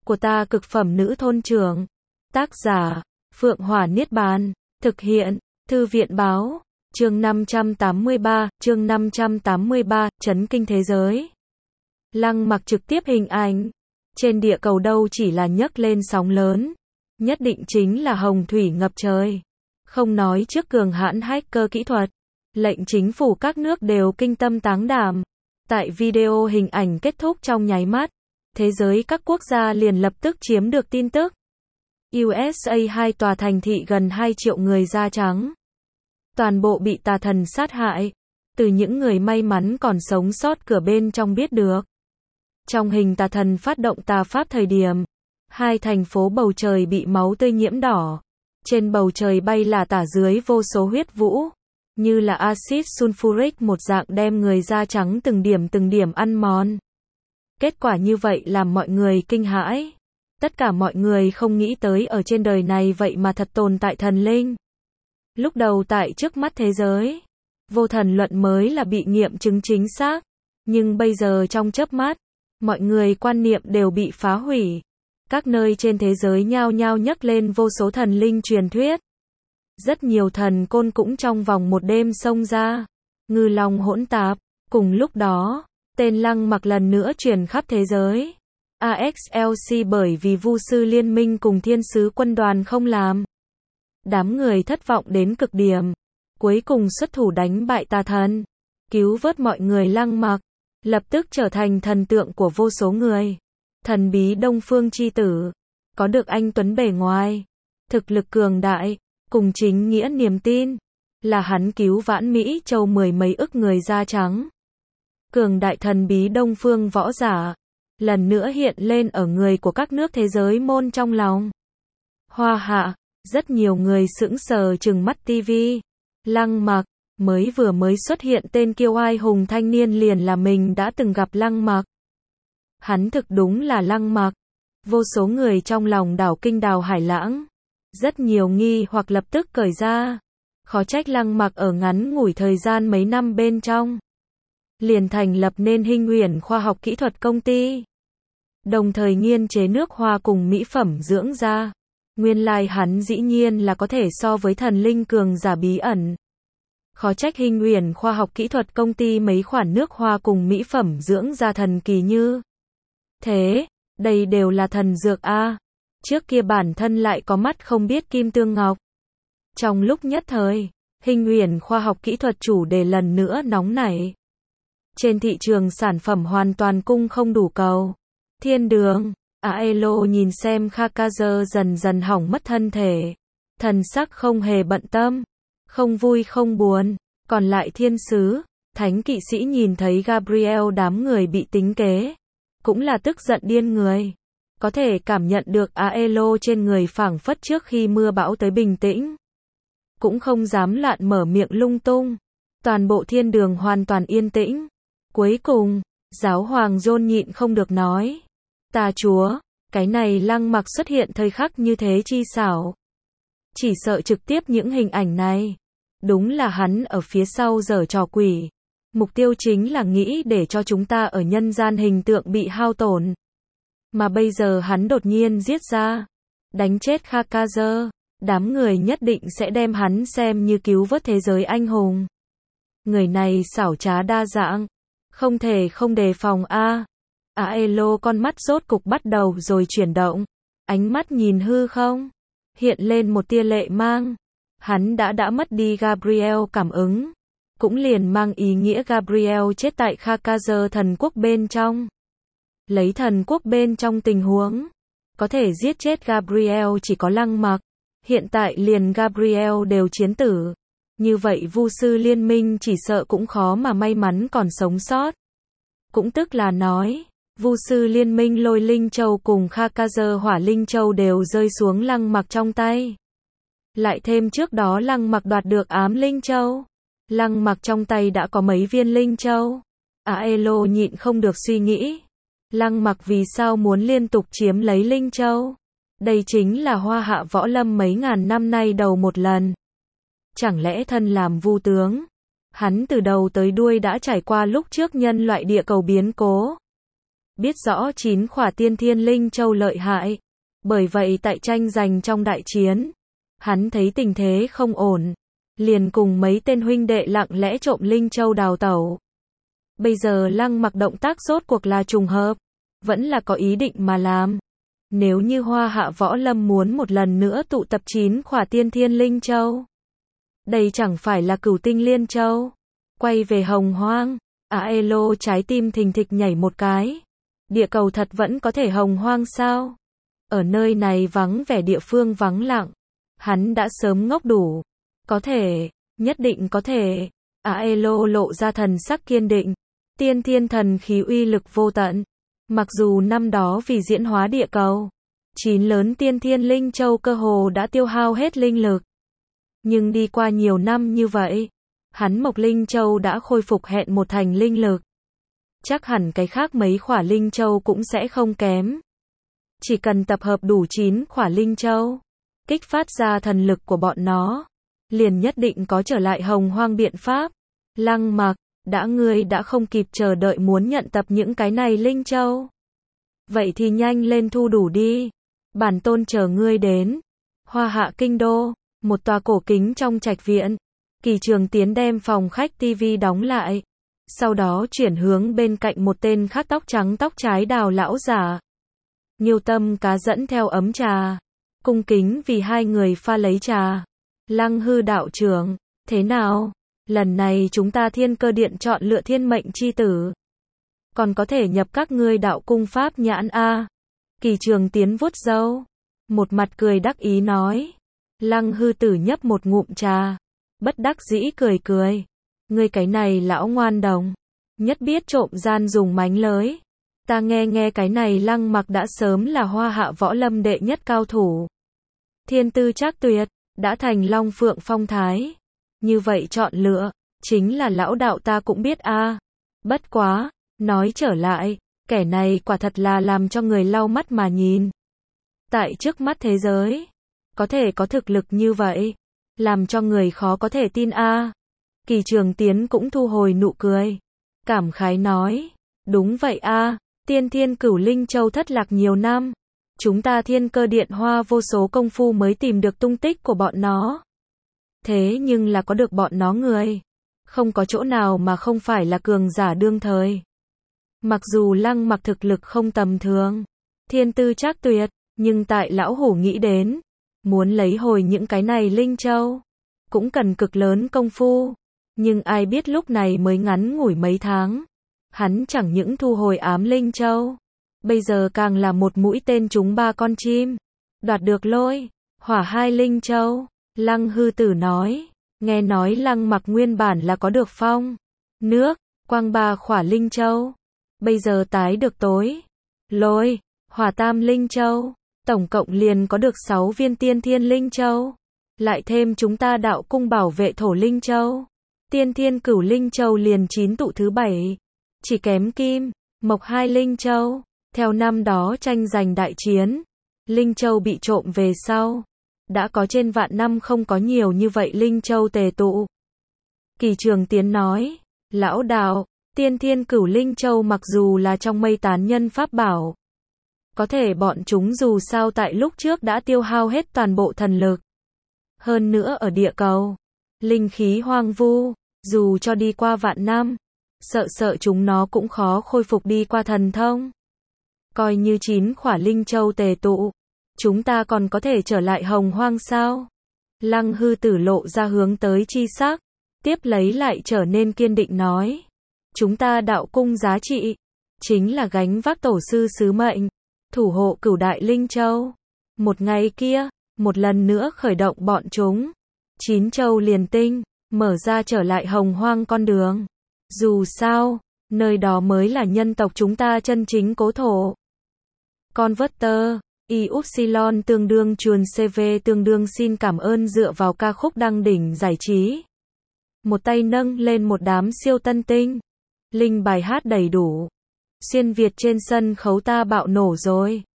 của ta cực phẩm nữ thôn trưởng. Tác giả, Phượng Hỏa Niết Bàn. Thực hiện, Thư viện Báo. Chương 583, Chấn kinh thế giới. Lăng Mặc trực tiếp hình ảnh. Trên địa cầu đâu chỉ là nhấc lên sóng lớn. Nhất định chính là hồng thủy ngập trời. Không nói trước cường hãn hacker kỹ thuật. Lệnh chính phủ các nước đều kinh tâm táng đảm. Tại video hình ảnh kết thúc trong nháy mắt. Thế giới các quốc gia liền lập tức chiếm được tin tức. USA 2 tòa thành thị gần 2 triệu người da trắng. Toàn bộ bị tà thần sát hại. Từ những người may mắn còn sống sót cửa bên trong biết được. Trong hình tà thần phát động tà pháp thời điểm. 2 thành phố bầu trời bị máu tươi nhiễm đỏ. Trên bầu trời bay là tả dưới vô số huyết vũ. Như là axit sulfuric một dạng đem người da trắng từng điểm ăn mòn. Kết quả như vậy làm mọi người kinh hãi. Tất cả mọi người không nghĩ tới ở trên đời này vậy mà thật tồn tại thần linh. Lúc đầu tại trước mắt thế giới, vô thần luận mới là bị nghiệm chứng chính xác. Nhưng bây giờ trong chớp mắt, mọi người quan niệm đều bị phá hủy. Các nơi trên thế giới nhao nhao nhắc lên vô số thần linh truyền thuyết. Rất nhiều thần côn cũng trong vòng một đêm xông ra. Ngư long hỗn tạp. Cùng lúc đó, tên Lăng Mặc lần nữa truyền khắp thế giới. AXLC bởi vì Vu sư liên minh cùng thiên sứ quân đoàn không làm. Đám người thất vọng đến cực điểm. Cuối cùng xuất thủ đánh bại tà thần. Cứu vớt mọi người. Lăng Mặc lập tức trở thành thần tượng của vô số người. Thần bí Đông Phương chi tử. Có được anh tuấn bề ngoài. Thực lực cường đại. Cùng chính nghĩa niềm tin. Là hắn cứu vãn Mỹ châu 10 mấy ức người da trắng. Cường đại thần bí Đông Phương võ giả. Lần nữa hiện lên ở người của các nước thế giới môn trong lòng. Hoa hạ. Rất nhiều người sững sờ trừng mắt tivi. Lăng Mặc. Mới xuất hiện tên kiêu ai hùng thanh niên liền là mình đã từng gặp Lăng Mặc. Hắn thực đúng là Lăng Mặc. Vô số người trong lòng đảo kinh đảo hải lãng. Rất nhiều nghi hoặc lập tức cởi ra. Khó trách Lăng Mặc ở ngắn ngủi thời gian mấy năm bên trong. Liền thành lập nên Hinh Uyển khoa học kỹ thuật công ty. Đồng thời nghiên chế nước hoa cùng mỹ phẩm dưỡng da. Nguyên lai hắn dĩ nhiên là có thể so với thần linh cường giả bí ẩn. Khó trách Hinh Uyển khoa học kỹ thuật công ty mấy khoản nước hoa cùng mỹ phẩm dưỡng da thần kỳ như thế, đây đều là thần dược a. Trước kia bản thân lại có mắt không biết kim tương ngọc. Trong lúc nhất thời, Hinh Uyển khoa học kỹ thuật chủ đề lần nữa nóng nảy. Trên thị trường sản phẩm hoàn toàn cung không đủ cầu. Thiên đường, Aelo nhìn xem Kakazer dần dần hỏng mất thân thể. Thần sắc không hề bận tâm. Không vui không buồn. Còn lại thiên sứ, thánh kỵ sĩ nhìn thấy Gabriel đám người bị tính kế. Cũng là tức giận điên người. Có thể cảm nhận được Aelo trên người phảng phất trước khi mưa bão tới bình tĩnh. Cũng không dám loạn mở miệng lung tung. Toàn bộ thiên đường hoàn toàn yên tĩnh. Cuối cùng, giáo hoàng John nhịn không được nói. Tà chúa, cái này Lăng Mặc xuất hiện thời khắc như thế chi xảo. Chỉ sợ trực tiếp những hình ảnh này. Đúng là hắn ở phía sau giở trò quỷ. Mục tiêu chính là nghĩ để cho chúng ta ở nhân gian hình tượng bị hao tổn. Mà bây giờ hắn đột nhiên giết ra. Đánh chết Kakazer. Đám người nhất định sẽ đem hắn xem như cứu vớt thế giới anh hùng. Người này xảo trá đa dạng. Không thể không đề phòng a. Aelo con mắt rốt cục bắt đầu rồi chuyển động. Ánh mắt nhìn hư không. Hiện lên một tia lệ mang. Hắn đã mất đi Gabriel cảm ứng. Cũng liền mang ý nghĩa Gabriel chết tại Kakazer thần quốc bên trong. Lấy thần quốc bên trong tình huống. Có thể giết chết Gabriel chỉ có Lăng Mặc. Hiện tại liền Gabriel đều chiến tử. Như vậy Vu sư liên minh chỉ sợ cũng khó mà may mắn còn sống sót. Cũng tức là nói, Vu sư liên minh Lôi Linh Châu cùng Kakazer Hỏa Linh Châu đều rơi xuống Lăng Mặc trong tay. Lại thêm trước đó Lăng Mặc đoạt được Ám Linh Châu. Lăng Mặc trong tay đã có mấy viên Linh Châu. Aelo nhịn không được suy nghĩ. Lăng Mặc vì sao muốn liên tục chiếm lấy Linh Châu? Đây chính là Hoa Hạ võ lâm mấy ngàn năm nay đầu một lần. Chẳng lẽ thân làm Vu tướng? Hắn từ đầu tới đuôi đã trải qua lúc trước nhân loại địa cầu biến cố. biết rõ 9 khỏa tiên thiên linh châu lợi hại. Bởi vậy tại tranh giành trong đại chiến, hắn thấy tình thế không ổn, liền cùng mấy tên huynh đệ lặng lẽ trộm linh châu đào tẩu. Bây giờ Lăng Mặc động tác rốt cuộc là trùng hợp, vẫn là có ý định mà làm. Nếu như Hoa Hạ Võ Lâm muốn một lần nữa tụ tập 9 khỏa tiên thiên linh châu, đây chẳng phải là Cửu Tinh Liên Châu. Quay về Hồng Hoang, Aelo trái tim thình thịch nhảy một cái. Địa cầu thật vẫn có thể hồng hoang sao? Ở nơi này vắng vẻ địa phương vắng lặng, hắn đã sớm ngốc đủ. Có thể, nhất định có thể. Aelo lộ ra thần sắc kiên định. Tiên thiên thần khí uy lực vô tận. Mặc dù năm đó vì diễn hóa địa cầu, 9 lớn tiên thiên linh châu cơ hồ đã tiêu hao hết linh lực. Nhưng đi qua nhiều năm như vậy, hắn Mộc Linh Châu đã khôi phục hẹn một thành linh lực. Chắc hẳn cái khác mấy khỏa linh châu cũng sẽ không kém. Chỉ cần tập hợp đủ 9 khỏa linh châu, kích phát ra thần lực của bọn nó, liền nhất định có trở lại hồng hoang biện pháp. Lăng Mặc, ngươi đã không kịp chờ đợi muốn nhận tập những cái này linh châu. Vậy thì nhanh lên thu đủ đi. Bản tôn chờ ngươi đến. Hoa Hạ Kinh Đô, một tòa cổ kính trong trạch viện. Kỳ Trường Tiến đem phòng khách TV đóng lại. Sau đó chuyển hướng bên cạnh một tên khác tóc trắng tóc trái đào lão giả. Nghiêu Tâm Cá dẫn theo ấm trà, cung kính vì hai người pha lấy trà. Lăng Hư đạo trưởng, thế nào? Lần này chúng ta Thiên Cơ Điện chọn lựa thiên mệnh chi tử. Còn có thể nhập các ngươi đạo cung pháp nhãn a. Kỳ Trường Tiến vuốt râu, một mặt cười đắc ý nói. Lăng Hư tử nhấp một ngụm trà, bất đắc dĩ cười cười. Ngươi cái này lão ngoan đồng, nhất biết trộm gian dùng mánh lới. Ta nghe cái này Lăng Mặc đã sớm là Hoa Hạ Võ Lâm đệ nhất cao thủ. Thiên tư trác tuyệt, đã thành Long Phượng phong thái. Như vậy chọn lựa, chính là lão đạo ta cũng biết a. Bất quá, nói trở lại, kẻ này quả thật là làm cho người lau mắt mà nhìn. Tại trước mắt thế giới, có thể có thực lực như vậy, làm cho người khó có thể tin a. Kỳ Trường Tiến cũng thu hồi nụ cười, cảm khái nói, đúng vậy a, tiên thiên cửu linh châu thất lạc nhiều năm, chúng ta Thiên Cơ Điện hoa vô số công phu mới tìm được tung tích của bọn nó. Thế nhưng là có được bọn nó người, không có chỗ nào mà không phải là cường giả đương thời. Mặc dù Lăng Mặc thực lực không tầm thường, thiên tư trác tuyệt, nhưng tại lão hủ nghĩ đến, muốn lấy hồi những cái này linh châu, cũng cần cực lớn công phu. Nhưng ai biết lúc này mới ngắn ngủi mấy tháng, hắn chẳng những thu hồi ám linh châu, bây giờ càng là một mũi tên trúng 3 con chim, đoạt được lôi, hỏa 2 linh châu. Lăng Hư tử nói, nghe nói Lăng Mặc nguyên bản là có được phong, nước, quang 3 khỏa linh châu, bây giờ tái được tối, lôi, hỏa tam linh châu, tổng cộng liền có được 6 viên tiên thiên linh châu, lại thêm chúng ta đạo cung bảo vệ thổ linh châu, tiên thiên cửu linh châu liền 9 tụ thứ 7, chỉ kém kim, mộc 2 linh châu. Theo năm đó tranh giành đại chiến, linh châu bị trộm về sau, đã có trên vạn năm không có nhiều như vậy linh châu tề tụ. Kỳ Trường Tiến nói, lão đạo, tiên thiên cửu linh châu mặc dù là trong mây tán nhân pháp bảo, có thể bọn chúng dù sao tại lúc trước đã tiêu hao hết toàn bộ thần lực. Hơn nữa ở địa cầu, linh khí hoang vu, dù cho đi qua vạn năm, sợ chúng nó cũng khó khôi phục đi qua thần thông. Coi như 9 khỏa linh châu tề tụ, chúng ta còn có thể trở lại hồng hoang sao? Lăng Hư tử lộ ra hướng tới chi sắc, tiếp lấy lại trở nên kiên định nói. Chúng ta đạo cung giá trị, chính là gánh vác tổ sư sứ mệnh, thủ hộ cửu đại linh châu. Một ngày kia, một lần nữa khởi động bọn chúng, 9 châu liền tinh, mở ra trở lại hồng hoang con đường. Dù sao, nơi đó mới là nhân tộc chúng ta chân chính cố thổ. Converter, Y-Upsilon tương đương chuồn CV tương đương xin cảm ơn dựa vào ca khúc đăng đỉnh giải trí. Một tay nâng lên một đám siêu tân tinh. Linh bài hát đầy đủ. Xuyên Việt trên sân khấu ta bạo nổ rồi.